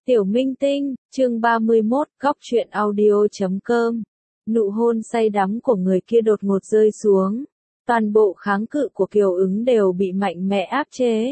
Tiểu Minh Tinh, chương 31, góc truyện audio.com. Nụ hôn say đắm của người kia đột ngột rơi xuống. Toàn bộ kháng cự của Kiều Ứng đều bị mạnh mẽ áp chế.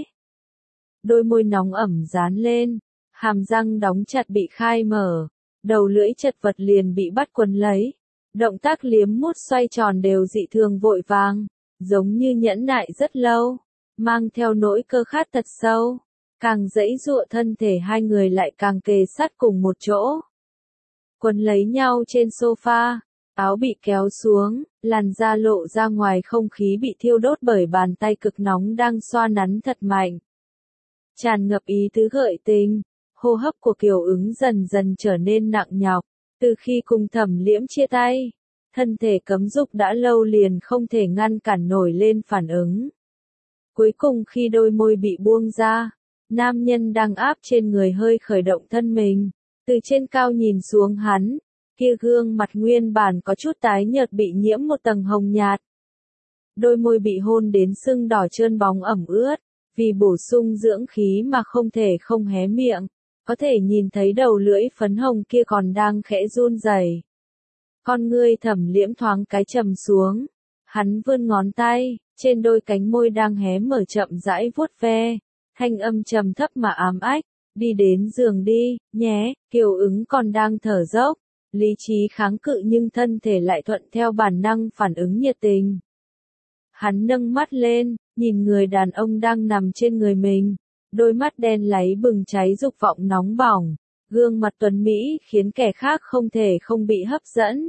Đôi môi nóng ẩm dán lên, hàm răng đóng chặt bị khai mở, đầu lưỡi chật vật liền bị bắt quấn lấy. Động tác liếm mút xoay tròn đều dị thường vội vàng, giống như nhẫn nại rất lâu, mang theo nỗi cơ khát thật sâu. Càng giãy giụa thân thể hai người lại càng kề sát cùng một chỗ. Quấn lấy nhau trên sofa, áo bị kéo xuống, làn da lộ ra ngoài, không khí bị thiêu đốt bởi bàn tay cực nóng đang xoa nắn thật mạnh. Tràn ngập ý tứ gợi tình, hô hấp của Kiều Ứng dần dần trở nên nặng nhọc. Từ khi cùng Thẩm Liễm chia tay, thân thể cấm dục đã lâu liền không thể ngăn cản nổi lên phản ứng. Cuối cùng khi đôi môi bị buông ra, nam nhân đang áp trên người hơi khởi động thân mình, từ trên cao nhìn xuống hắn, kia gương mặt nguyên bản có chút tái nhợt bị nhiễm một tầng hồng nhạt. Đôi môi bị hôn đến sưng đỏ trơn bóng ẩm ướt, vì bổ sung dưỡng khí mà không thể không hé miệng, có thể nhìn thấy đầu lưỡi phấn hồng kia còn đang khẽ run rẩy. Con ngươi Thẩm Liễm thoáng cái trầm xuống, hắn vươn ngón tay, trên đôi cánh môi đang hé mở chậm rãi vuốt ve. Thanh âm trầm thấp mà ám ách, đi đến giường đi, nhé. Kiều Ứng còn đang thở dốc, lý trí kháng cự nhưng thân thể lại thuận theo bản năng phản ứng nhiệt tình. Hắn nâng mắt lên, nhìn người đàn ông đang nằm trên người mình, đôi mắt đen láy bừng cháy dục vọng nóng bỏng, gương mặt tuấn mỹ khiến kẻ khác không thể không bị hấp dẫn.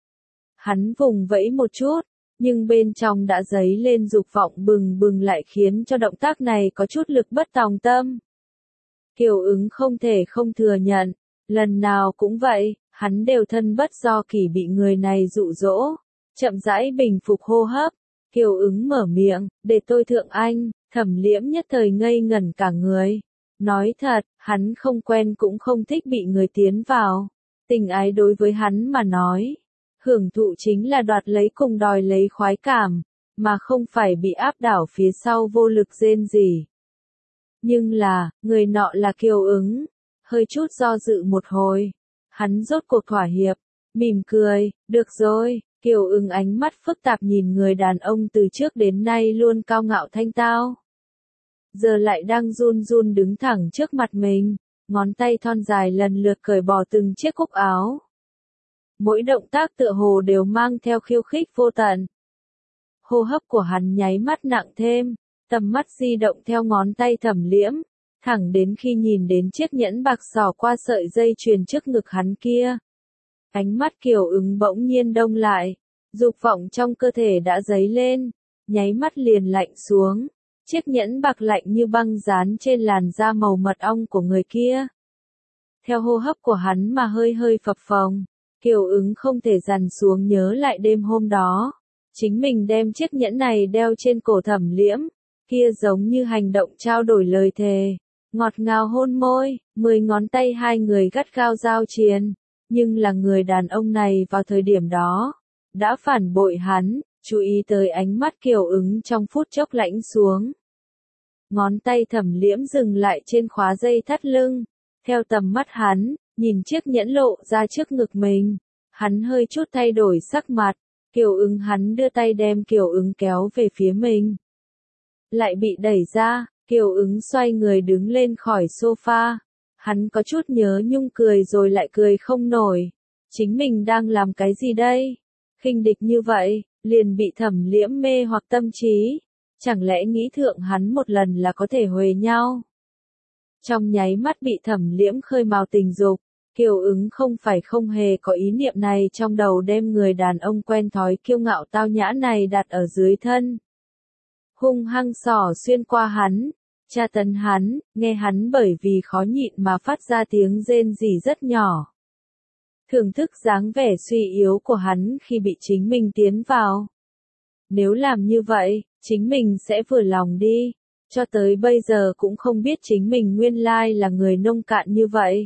Hắn vùng vẫy một chút, nhưng bên trong đã dấy lên dục vọng bừng bừng lại khiến cho động tác này có chút lực bất tòng tâm. Kiều Ứng không thể không thừa nhận, lần nào cũng vậy, hắn đều thân bất do kỷ bị người này dụ dỗ. Chậm rãi bình phục hô hấp, Kiều Ứng mở miệng, để tôi thượng anh. Thẩm Liễm nhất thời ngây ngẩn cả người. Nói thật, hắn không quen cũng không thích bị người tiến vào. Tình ái đối với hắn mà nói, hưởng thụ chính là đoạt lấy cùng đòi lấy khoái cảm, mà không phải bị áp đảo phía sau vô lực rên rỉ. Nhưng là, người nọ là Kiều Ứng. Hơi chút do dự một hồi, hắn rốt cuộc thỏa hiệp, mỉm cười, được rồi. Kiều Ứng ánh mắt phức tạp nhìn người đàn ông từ trước đến nay luôn cao ngạo thanh tao, giờ lại đang run run đứng thẳng trước mặt mình, ngón tay thon dài lần lượt cởi bỏ từng chiếc cúc áo. Mỗi động tác tựa hồ đều mang theo khiêu khích vô tận. Hô hấp của hắn nháy mắt nặng thêm, tầm mắt di động theo ngón tay Thẩm Liễm, thẳng đến khi nhìn đến chiếc nhẫn bạc xỏ qua sợi dây chuyền trước ngực hắn kia. Ánh mắt Kiều Ứng bỗng nhiên đông lại, dục vọng trong cơ thể đã dấy lên, nháy mắt liền lạnh xuống. Chiếc nhẫn bạc lạnh như băng dán trên làn da màu mật ong của người kia. Theo hô hấp của hắn mà hơi hơi phập phồng, Kiều Ứng không thể dằn xuống nhớ lại đêm hôm đó. Chính mình đem chiếc nhẫn này đeo trên cổ Thẩm Liễm, kia giống như hành động trao đổi lời thề. Ngọt ngào hôn môi, 10 ngón tay hai người gắt gao giao triền. Nhưng là người đàn ông này vào thời điểm đó, đã phản bội hắn, chú ý tới ánh mắt Kiều Ứng trong phút chốc lạnh xuống. Ngón tay Thẩm Liễm dừng lại trên khóa dây thắt lưng, theo tầm mắt hắn, nhìn chiếc nhẫn lộ ra trước ngực mình, hắn hơi chút thay đổi sắc mặt. Kiều Ứng hắn đưa tay đem Kiều Ứng kéo về phía mình. Lại bị đẩy ra, Kiều Ứng xoay người đứng lên khỏi sofa. Hắn có chút nhớ nhung cười rồi lại cười không nổi. Chính mình đang làm cái gì đây? Khinh địch như vậy, liền bị Thẩm Liễm mê hoặc tâm trí. Chẳng lẽ nghĩ thượng hắn một lần là có thể huề nhau? Trong nháy mắt bị Thẩm Liễm khơi mào tình dục, Kiều Ứng không phải không hề có ý niệm này trong đầu, đem người đàn ông quen thói kiêu ngạo tao nhã này đặt ở dưới thân. Hung hăng xỏ xuyên qua hắn, tra tấn hắn, nghe hắn bởi vì khó nhịn mà phát ra tiếng rên rỉ rất nhỏ. Thưởng thức dáng vẻ suy yếu của hắn khi bị chính mình tiến vào. Nếu làm như vậy, chính mình sẽ vừa lòng đi. Cho tới bây giờ cũng không biết chính mình nguyên lai là người nông cạn như vậy.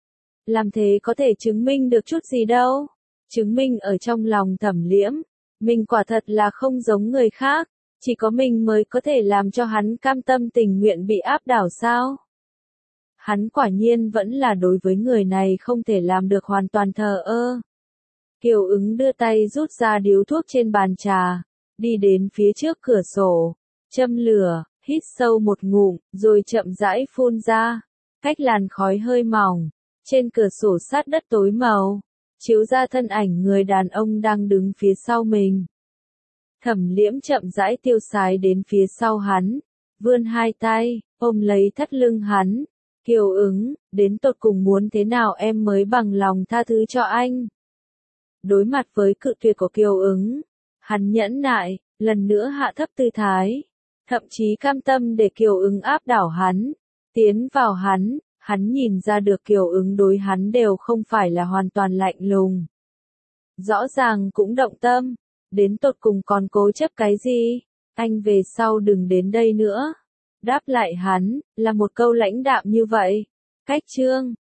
Làm thế có thể chứng minh được chút gì đâu. Chứng minh ở trong lòng Thẩm Liễm, mình quả thật là không giống người khác. Chỉ có mình mới có thể làm cho hắn cam tâm tình nguyện bị áp đảo sao? Hắn quả nhiên vẫn là đối với người này không thể làm được hoàn toàn thờ ơ. Kiều Ứng đưa tay rút ra điếu thuốc trên bàn trà, đi đến phía trước cửa sổ, châm lửa, hít sâu một ngụm, rồi chậm rãi phun ra. Cách làn khói hơi mỏng, trên cửa sổ sát đất tối màu, chiếu ra thân ảnh người đàn ông đang đứng phía sau mình. Thẩm Liễm chậm rãi tiêu sái đến phía sau hắn, vươn hai tay, ôm lấy thắt lưng hắn. Kiều Ứng, đến tột cùng muốn thế nào em mới bằng lòng tha thứ cho anh? Đối mặt với cự tuyệt của Kiều Ứng, hắn nhẫn nại, lần nữa hạ thấp tư thái, thậm chí cam tâm để Kiều Ứng áp đảo hắn, tiến vào hắn nhìn ra được Kiều Ứng đối hắn đều không phải là hoàn toàn lạnh lùng. Rõ ràng cũng động tâm, đến tột cùng còn cố chấp cái gì? Anh về sau đừng đến đây nữa. Đáp lại hắn, là một câu lãnh đạm như vậy. Cách chương